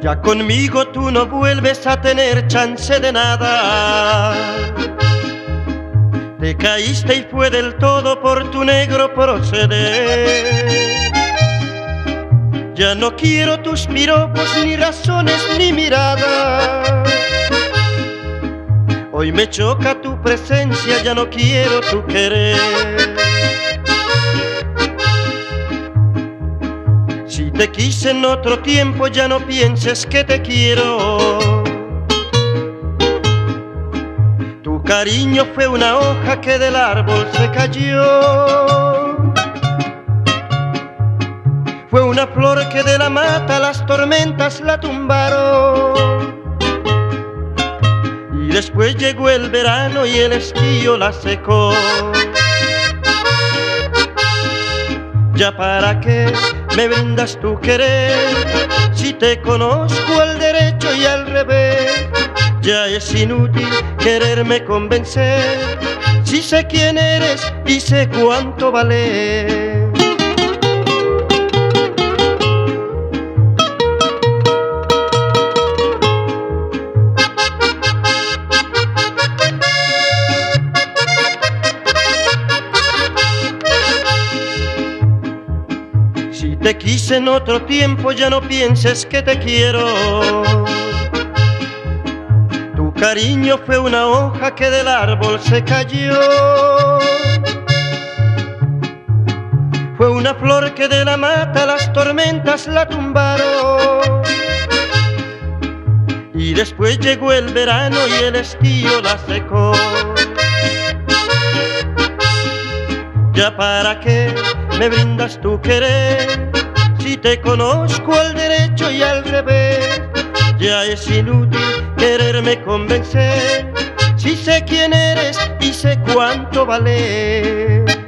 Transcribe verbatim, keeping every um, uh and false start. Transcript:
Ya conmigo tú no vuelves a tener chance de nada. Te caíste y fue del todo por tu negro proceder. Ya no quiero tus piropos, ni razones, ni miradas. Hoy me choca tu presencia, ya no quiero tu querer. Si te quise en otro tiempo, ya no pienses que te quiero. Tu cariño fue una hoja que del árbol se cayó. Fue una flor que de la mata las tormentas la tumbaron. Y después llegó el verano y el estío la secó. Ya para qué me brindas tu querer, si te conozco al derecho y al revés. Ya es inútil quererme convencer, si sé quién eres y sé cuánto vales. Si te quise en otro tiempo, ya no pienses que te quiero. Tu cariño fue una hoja que del árbol se cayó. Fue una flor que de la mata las tormentas la tumbaron. Y después llegó el verano y el estío la secó. Ya para qué me brindas tu querer, si te conozco al derecho y al revés. Ya es inútil quererme convencer, si sé quién eres y sé cuánto vales.